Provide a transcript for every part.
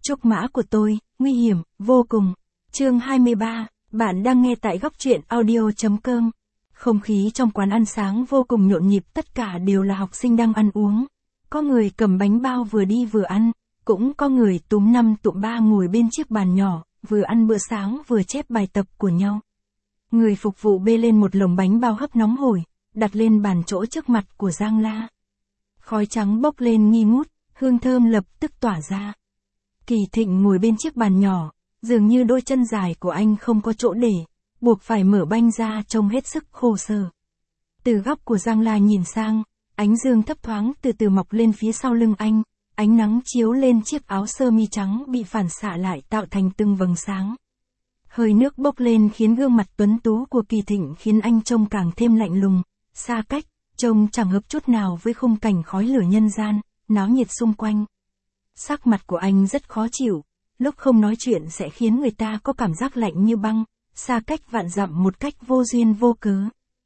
Trúc mã của tôi, nguy hiểm, vô cùng. Chương 23, bạn đang nghe tại góc truyện audio.com. Không khí trong quán ăn sáng vô cùng nhộn nhịp, tất cả đều là học sinh đang ăn uống. Có người cầm bánh bao vừa đi vừa ăn, cũng có người túm 5 tụm 3 ngồi bên chiếc bàn nhỏ, vừa ăn bữa sáng vừa chép bài tập của nhau. Người phục vụ bê lên một lồng bánh bao hấp nóng hổi, đặt lên bàn chỗ trước mặt của Giang La. Khói trắng bốc lên nghi ngút, hương thơm lập tức tỏa ra. Kỳ Thịnh ngồi bên chiếc bàn nhỏ, dường như đôi chân dài của anh không có chỗ để, buộc phải mở banh ra trông hết sức khổ sở. Từ góc của Giang La nhìn sang, ánh dương thấp thoáng từ từ mọc lên phía sau lưng anh, ánh nắng chiếu lên chiếc áo sơ mi trắng bị phản xạ lại tạo thành từng vầng sáng. Hơi nước bốc lên khiến gương mặt tuấn tú của Kỳ Thịnh khiến anh trông càng thêm lạnh lùng, xa cách, trông chẳng hợp chút nào với khung cảnh khói lửa nhân gian, náo nhiệt xung quanh. Sắc mặt của anh rất khó chịu, lúc không nói chuyện sẽ khiến người ta có cảm giác lạnh như băng, xa cách vạn dặm một cách vô duyên vô cớ.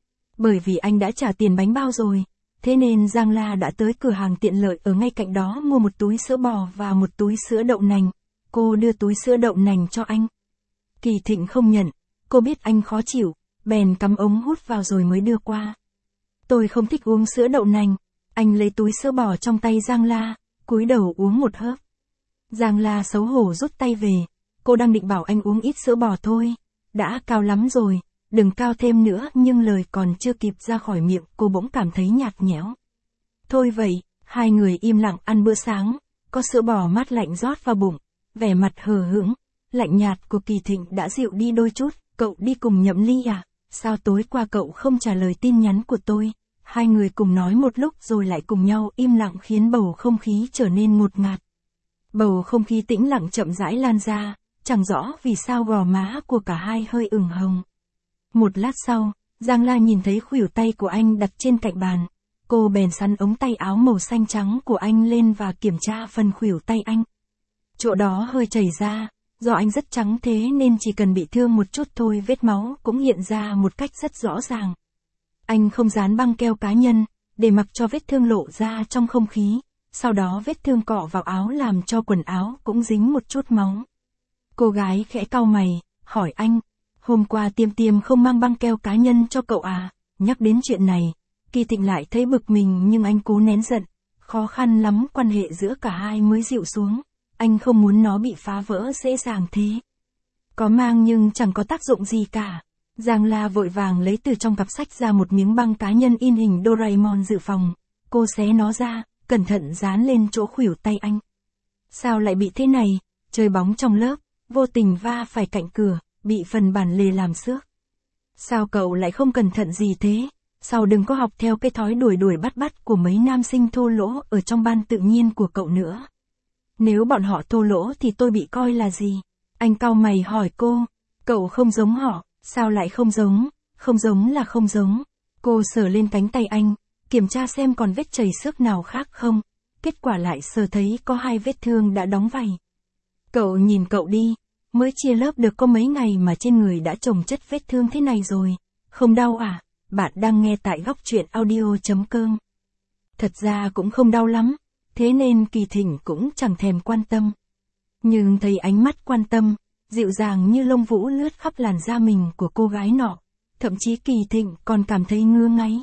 Bởi vì anh đã trả tiền bánh bao rồi, thế nên Giang La đã tới cửa hàng tiện lợi ở ngay cạnh đó mua một túi sữa bò và một túi sữa đậu nành. Cô đưa túi sữa đậu nành cho anh. Kỳ Thịnh không nhận, cô biết anh khó chịu, bèn cắm ống hút vào rồi mới đưa qua. Tôi không thích uống sữa đậu nành. Anh lấy túi sữa bò trong tay Giang La, cúi đầu uống một hớp. Giang La xấu hổ rút tay về, cô đang định bảo anh uống ít sữa bò thôi, đã cao lắm rồi, đừng cao thêm nữa, nhưng lời còn chưa kịp ra khỏi miệng cô bỗng cảm thấy nhạt nhẽo. Thôi vậy, hai người im lặng ăn bữa sáng, có sữa bò mát lạnh rót vào bụng, vẻ mặt hờ hững, lạnh nhạt của Kỳ Thịnh đã dịu đi đôi chút. Cậu đi cùng Nhậm Ly à? Sao tối qua cậu không trả lời tin nhắn của tôi? Hai người cùng nói một lúc rồi lại cùng nhau im lặng khiến bầu không khí trở nên ngột ngạt. Bầu không khí tĩnh lặng chậm rãi lan ra, chẳng rõ vì sao gò má của cả hai hơi ửng hồng. Một lát sau, Giang La nhìn thấy khuỷu tay của anh đặt trên cạnh bàn. Cô bèn sắn ống tay áo màu xanh trắng của anh lên và kiểm tra phần khuỷu tay anh. Chỗ đó hơi chảy ra, do anh rất trắng thế nên chỉ cần bị thương một chút thôi vết máu cũng hiện ra một cách rất rõ ràng. Anh không dán băng keo cá nhân, để mặc cho vết thương lộ ra trong không khí, sau đó vết thương cọ vào áo làm cho quần áo cũng dính một chút máu. Cô gái khẽ cau mày, hỏi anh, hôm qua Tiêm không mang băng keo cá nhân cho cậu à? Nhắc đến chuyện này, Kỳ Thịnh lại thấy bực mình nhưng anh cố nén giận, khó khăn lắm quan hệ giữa cả hai mới dịu xuống, anh không muốn nó bị phá vỡ dễ dàng thế. Có mang nhưng chẳng có tác dụng gì cả. Giang La vội vàng lấy từ trong cặp sách ra một miếng băng cá nhân in hình Doraemon dự phòng. Cô xé nó ra, cẩn thận dán lên chỗ khuỷu tay anh. Sao lại bị thế này? Chơi bóng trong lớp, vô tình va phải cạnh cửa, bị phần bản lề làm xước. Sao cậu lại không cẩn thận gì thế? Sau đừng có học theo cái thói đuổi bắt của mấy nam sinh thô lỗ ở trong ban tự nhiên của cậu nữa. Nếu bọn họ thô lỗ thì tôi bị coi là gì? Anh cau mày hỏi cô, cậu không giống họ. Sao lại không giống? Không giống là không giống. Cô sờ lên cánh tay anh, kiểm tra xem còn vết chảy xước nào khác không. Kết quả lại sờ thấy có 2 vết thương đã đóng vảy. Cậu nhìn cậu đi, mới chia lớp được có mấy ngày mà trên người đã chồng chất vết thương thế này rồi. Không đau à? Bạn đang nghe tại góc truyện audio.com. Thật ra cũng không đau lắm, thế nên Kỳ Thịnh cũng chẳng thèm quan tâm. Nhưng thấy ánh mắt quan tâm, dịu dàng như lông vũ lướt khắp làn da mình của cô gái nọ. Thậm chí Kỳ Thịnh còn cảm thấy ngứa ngáy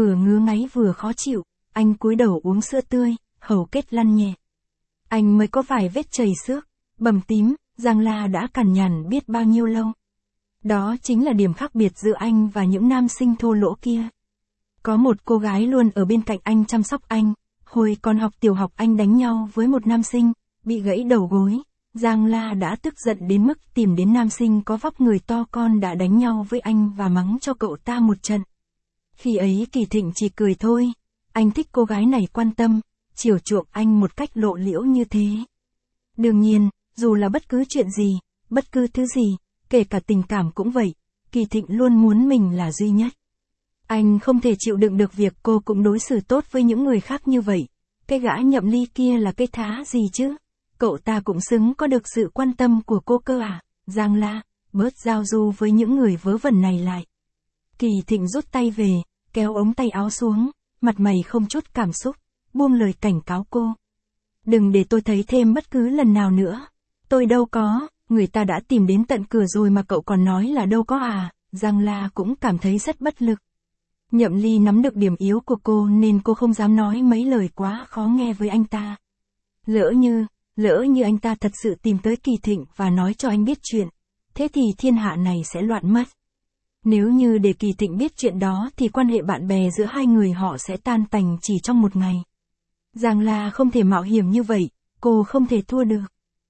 vừa khó chịu. Anh cúi đầu uống sữa tươi, hầu kết lăn nhẹ. Anh mới có vài vết chảy xước, bầm tím, Giang La đã cằn nhằn biết bao nhiêu lâu. Đó chính là điểm khác biệt giữa anh và những nam sinh thô lỗ kia. Có một cô gái luôn ở bên cạnh anh chăm sóc anh. Hồi còn học tiểu học anh đánh nhau với một nam sinh, bị gãy đầu gối. Giang La đã tức giận đến mức tìm đến nam sinh có vóc người to con đã đánh nhau với anh và mắng cho cậu ta một trận. Khi ấy Kỳ Thịnh chỉ cười thôi, anh thích cô gái này quan tâm, chiều chuộng anh một cách lộ liễu như thế. Đương nhiên, dù là bất cứ chuyện gì, bất cứ thứ gì, kể cả tình cảm cũng vậy, Kỳ Thịnh luôn muốn mình là duy nhất. Anh không thể chịu đựng được việc cô cũng đối xử tốt với những người khác như vậy. Cái gã Nhậm Ly kia là cái thá gì chứ? Cậu ta cũng xứng có được sự quan tâm của cô cơ à? Giang La, bớt giao du với những người vớ vẩn này lại. Kỳ Thịnh rút tay về, kéo ống tay áo xuống, mặt mày không chút cảm xúc, buông lời cảnh cáo cô. Đừng để tôi thấy thêm bất cứ lần nào nữa. Tôi đâu có, người ta đã tìm đến tận cửa rồi mà cậu còn nói là đâu có à, Giang La cũng cảm thấy rất bất lực. Nhậm Ly nắm được điểm yếu của cô nên cô không dám nói mấy lời quá khó nghe với anh ta. Lỡ như anh ta thật sự tìm tới Kỳ Thịnh và nói cho anh biết chuyện, thế thì thiên hạ này sẽ loạn mất. Nếu như để Kỳ Thịnh biết chuyện đó thì quan hệ bạn bè giữa hai người họ sẽ tan tành chỉ trong một ngày. Giang La không thể mạo hiểm như vậy, cô không thể thua được.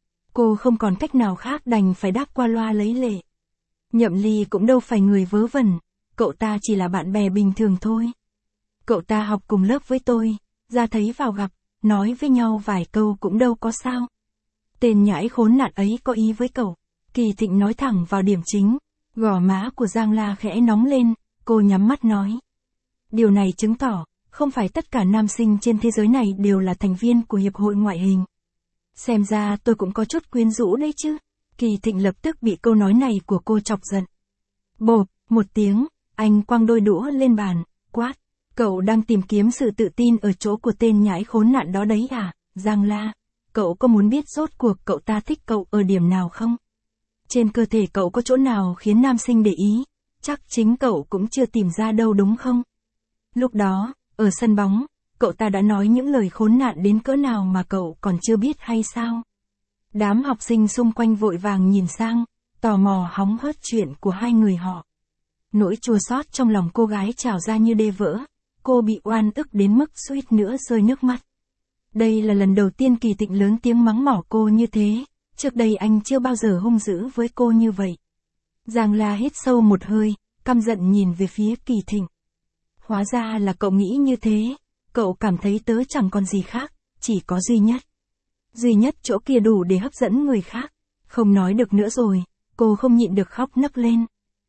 Cô không còn cách nào khác đành phải đáp qua loa lấy lệ. Nhậm Ly cũng đâu phải người vớ vẩn, cậu ta chỉ là bạn bè bình thường thôi. Cậu ta học cùng lớp với tôi, ra thấy vào gặp, nói với nhau vài câu cũng đâu có sao. Tên nhãi khốn nạn ấy có ý với cậu. Kỳ Thịnh nói thẳng vào điểm chính, gò má của Giang La khẽ nóng lên, cô nhắm mắt nói. Điều này chứng tỏ, không phải tất cả nam sinh trên thế giới này đều là thành viên của hiệp hội ngoại hình. Xem ra tôi cũng có chút quyến rũ đấy chứ. Kỳ Thịnh lập tức bị câu nói này của cô chọc giận. Bộp, một tiếng, anh quăng đôi đũa lên bàn, quát. Cậu đang tìm kiếm sự tự tin ở chỗ của tên nhãi khốn nạn đó đấy à, Giang La? Cậu có muốn biết rốt cuộc cậu ta thích cậu ở điểm nào không? Trên cơ thể cậu có chỗ nào khiến nam sinh để ý? Chắc chính cậu cũng chưa tìm ra đâu đúng không? Lúc đó, ở sân bóng, cậu ta đã nói những lời khốn nạn đến cỡ nào mà cậu còn chưa biết hay sao? Đám học sinh xung quanh vội vàng nhìn sang, tò mò hóng hớt chuyện của hai người họ. Nỗi chua xót trong lòng cô gái trào ra như đê vỡ, cô bị oan ức đến mức suýt nữa rơi nước mắt. Đây là lần đầu tiên Kỳ Thịnh lớn tiếng mắng mỏ cô như thế, trước đây anh chưa bao giờ hung dữ với cô như vậy. Giang La hít sâu một hơi, căm giận nhìn về phía Kỳ Thịnh. Hóa ra là cậu nghĩ như thế, cậu cảm thấy tớ chẳng còn gì khác, chỉ có duy nhất. Duy nhất chỗ kia đủ để hấp dẫn người khác. Không nói được nữa rồi, cô không nhịn được khóc nấc lên.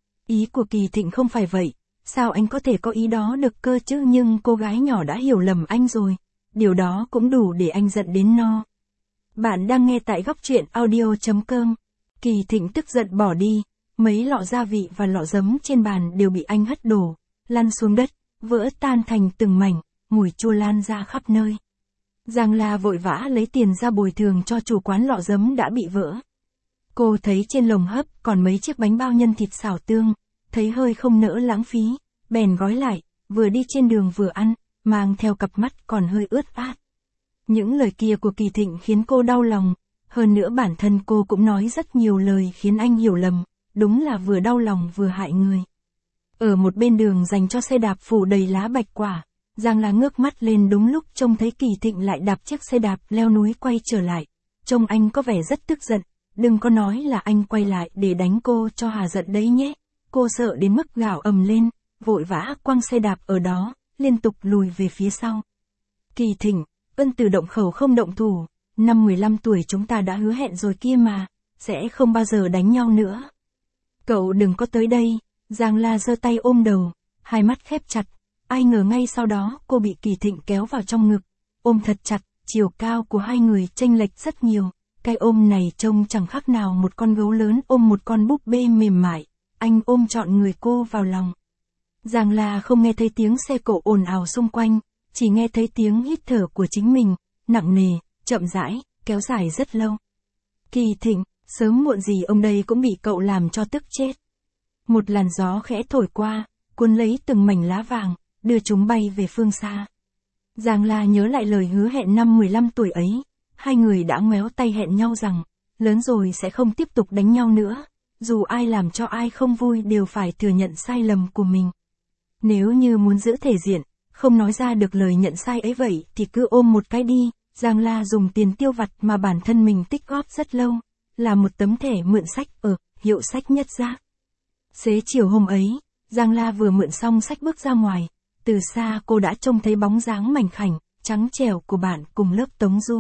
Ý của Kỳ Thịnh không phải vậy, sao anh có thể có ý đó được cơ chứ, nhưng cô gái nhỏ đã hiểu lầm anh rồi. Điều đó cũng đủ để anh giận đến no. Bạn đang nghe tại góc truyện audio.com. Kỳ Thịnh tức giận bỏ đi, mấy lọ gia vị và lọ giấm trên bàn đều bị anh hất đổ, lăn xuống đất, vỡ tan thành từng mảnh, mùi chua lan ra khắp nơi. Giang La vội vã lấy tiền ra bồi thường cho chủ quán lọ giấm đã bị vỡ. Cô thấy trên lồng hấp còn mấy chiếc bánh bao nhân thịt xào tương, thấy hơi không nỡ lãng phí, bèn gói lại, vừa đi trên đường vừa ăn, mang theo cặp mắt còn hơi ướt át. Những lời kia của Kỳ Thịnh khiến cô đau lòng, hơn nữa bản thân cô cũng nói rất nhiều lời khiến anh hiểu lầm, đúng là vừa đau lòng vừa hại người. Ở một bên đường dành cho xe đạp phủ đầy lá bạch quả, Giang La ngước mắt lên đúng lúc trông thấy Kỳ Thịnh lại đạp chiếc xe đạp leo núi quay trở lại. Trông anh có vẻ rất tức giận, đừng có nói là anh quay lại để đánh cô cho hà giận đấy nhé. Cô sợ đến mức gào ầm lên, vội vã quăng xe đạp ở đó, liên tục lùi về phía sau. Kỳ Thịnh, ân từ động khẩu không động thủ, năm 15 tuổi chúng ta đã hứa hẹn rồi kia mà, sẽ không bao giờ đánh nhau nữa. Cậu đừng có tới đây, Giang La giơ tay ôm đầu, hai mắt khép chặt. Ai ngờ ngay sau đó cô bị Kỳ Thịnh kéo vào trong ngực, ôm thật chặt, chiều cao của hai người chênh lệch rất nhiều, cái ôm này trông chẳng khác nào một con gấu lớn ôm một con búp bê mềm mại, anh ôm trọn người cô vào lòng. Giang La không nghe thấy tiếng xe cộ ồn ào xung quanh, chỉ nghe thấy tiếng hít thở của chính mình, nặng nề, chậm rãi, kéo dài rất lâu. Kỳ Thịnh, sớm muộn gì ông đây cũng bị cậu làm cho tức chết. Một làn gió khẽ thổi qua, cuốn lấy từng mảnh lá vàng, đưa chúng bay về phương xa. Giang La nhớ lại lời hứa hẹn năm 15 tuổi ấy, hai người đã ngoéo tay hẹn nhau rằng, lớn rồi sẽ không tiếp tục đánh nhau nữa, dù ai làm cho ai không vui đều phải thừa nhận sai lầm của mình. Nếu như muốn giữ thể diện, không nói ra được lời nhận sai ấy vậy thì cứ ôm một cái đi. Giang La dùng tiền tiêu vặt mà bản thân mình tích góp rất lâu, là một tấm thẻ mượn sách ở hiệu sách Nhất Giác. Xế chiều hôm ấy, Giang La vừa mượn xong sách bước ra ngoài, từ xa cô đã trông thấy bóng dáng mảnh khảnh, trắng trẻo của bạn cùng lớp Tống Du.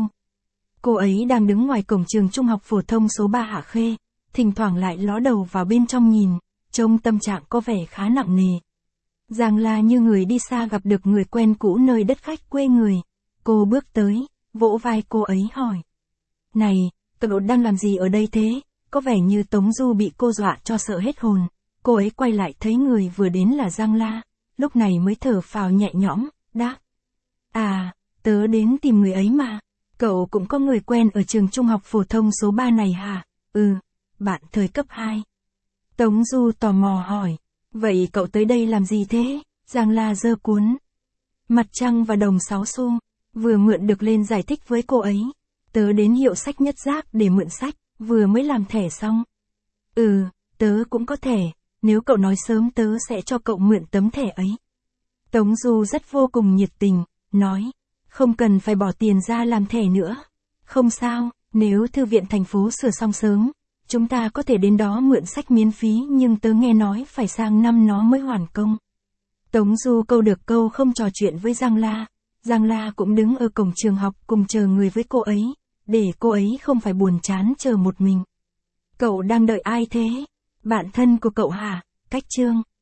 Cô ấy đang đứng ngoài cổng trường trung học phổ thông số 3 Hạ Khê, thỉnh thoảng lại ló đầu vào bên trong nhìn, trông tâm trạng có vẻ khá nặng nề. Giang La như người đi xa gặp được người quen cũ nơi đất khách quê người. Cô bước tới, vỗ vai cô ấy hỏi. Này, cậu đang làm gì ở đây thế? Có vẻ như Tống Du bị cô dọa cho sợ hết hồn. Cô ấy quay lại thấy người vừa đến là Giang La, lúc này mới thở phào nhẹ nhõm, đáp. À, tớ đến tìm người ấy mà. Cậu cũng có người quen ở trường trung học phổ thông số 3 này hả? Ừ, bạn thời cấp 2. Tống Du tò mò hỏi. Vậy cậu tới đây làm gì thế? Giang La giơ cuốn Mặt trăng và đồng 6 xu, vừa mượn được lên giải thích với cô ấy. Tớ đến hiệu sách Nhất Giác để mượn sách, vừa mới làm thẻ xong. Ừ, tớ cũng có thẻ, nếu cậu nói sớm tớ sẽ cho cậu mượn tấm thẻ ấy. Tống Du rất vô cùng nhiệt tình, nói, không cần phải bỏ tiền ra làm thẻ nữa. Không sao, nếu thư viện thành phố sửa xong sớm, chúng ta có thể đến đó mượn sách miễn phí, nhưng tớ nghe nói phải sang năm nó mới hoàn công. Tống Du câu được câu không trò chuyện với Giang La. Giang La cũng đứng ở cổng trường học cùng chờ người với cô ấy, để cô ấy không phải buồn chán chờ một mình. Cậu đang đợi ai thế? Bạn thân của cậu hả? Cách Trương.